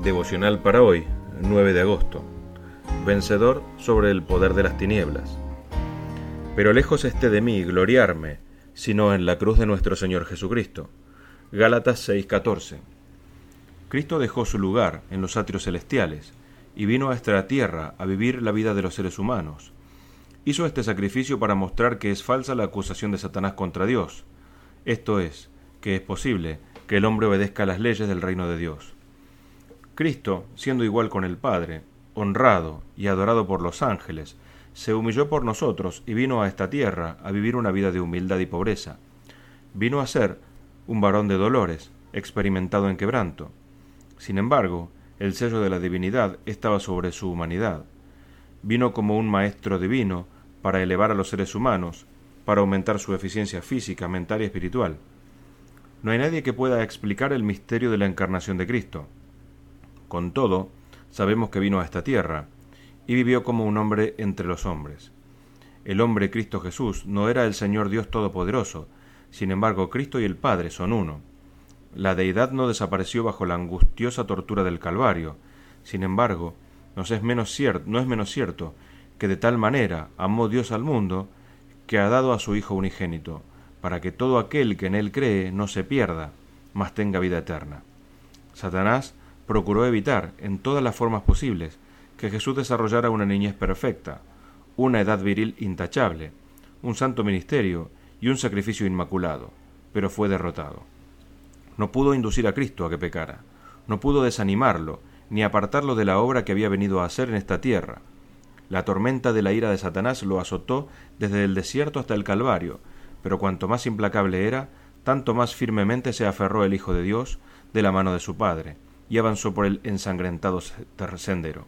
Devocional para hoy, 9 de agosto. Vencedor sobre el poder de las tinieblas. Pero lejos esté de mí gloriarme, sino en la cruz de nuestro Señor Jesucristo. Gálatas 6:14. Cristo dejó su lugar en los atrios celestiales y vino a esta tierra a vivir la vida de los seres humanos. Hizo este sacrificio para mostrar que es falsa la acusación de Satanás contra Dios. Esto es, que es posible que el hombre obedezca a las leyes del reino de Dios. Cristo, siendo igual con el Padre, honrado y adorado por los ángeles, se humilló por nosotros y vino a esta tierra a vivir una vida de humildad y pobreza. Vino a ser un varón de dolores, experimentado en quebranto. Sin embargo, el sello de la divinidad estaba sobre su humanidad. Vino como un maestro divino para elevar a los seres humanos, para aumentar su eficiencia física, mental y espiritual. No hay nadie que pueda explicar el misterio de la encarnación de Cristo. Con todo, sabemos que vino a esta tierra y vivió como un hombre entre los hombres. El hombre Cristo Jesús no era el Señor Dios Todopoderoso, sin embargo Cristo y el Padre son uno. La deidad no desapareció bajo la angustiosa tortura del Calvario, sin embargo, no es menos cierto que de tal manera amó Dios al mundo que ha dado a su Hijo unigénito, para que todo aquel que en él cree no se pierda, mas tenga vida eterna. Satanás procuró evitar, en todas las formas posibles, que Jesús desarrollara una niñez perfecta, una edad viril intachable, un santo ministerio y un sacrificio inmaculado, pero fue derrotado. No pudo inducir a Cristo a que pecara, no pudo desanimarlo, ni apartarlo de la obra que había venido a hacer en esta tierra. La tormenta de la ira de Satanás lo azotó desde el desierto hasta el Calvario, pero cuanto más implacable era, tanto más firmemente se aferró el Hijo de Dios de la mano de su Padre, y avanzó por el ensangrentado sendero.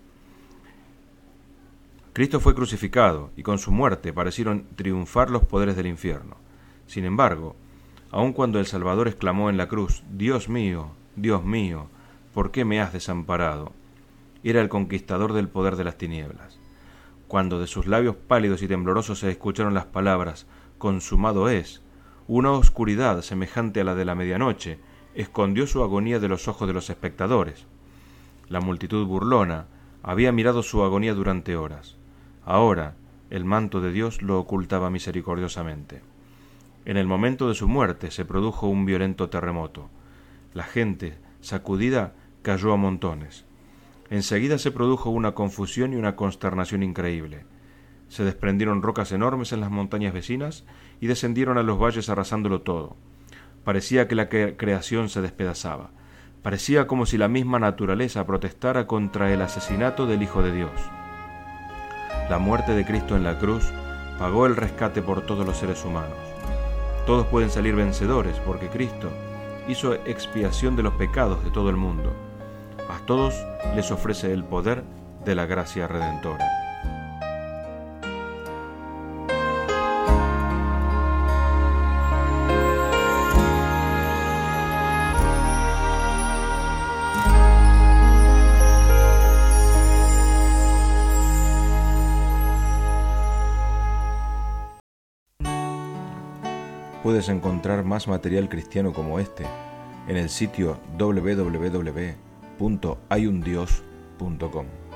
Cristo fue crucificado, y con su muerte parecieron triunfar los poderes del infierno. Sin embargo, aun cuando el Salvador exclamó en la cruz, Dios mío, ¿por qué me has desamparado?, era el conquistador del poder de las tinieblas. Cuando de sus labios pálidos y temblorosos se escucharon las palabras, consumado es, una oscuridad semejante a la de la medianoche escondió su agonía de los ojos de los espectadores. La multitud burlona había mirado su agonía durante horas. Ahora el manto de Dios lo ocultaba misericordiosamente. En el momento de su muerte se produjo un violento terremoto. La gente, sacudida, cayó a montones. Enseguida se produjo una confusión y una consternación increíble. Se desprendieron rocas enormes en las montañas vecinas y descendieron a los valles arrasándolo todo. Parecía que la creación se despedazaba. Parecía como si la misma naturaleza protestara contra el asesinato del Hijo de Dios. La muerte de Cristo en la cruz pagó el rescate por todos los seres humanos. Todos pueden salir vencedores porque Cristo hizo expiación de los pecados de todo el mundo. A todos les ofrece el poder de la gracia redentora. Puedes encontrar más material cristiano como este en el sitio www.hayundios.com.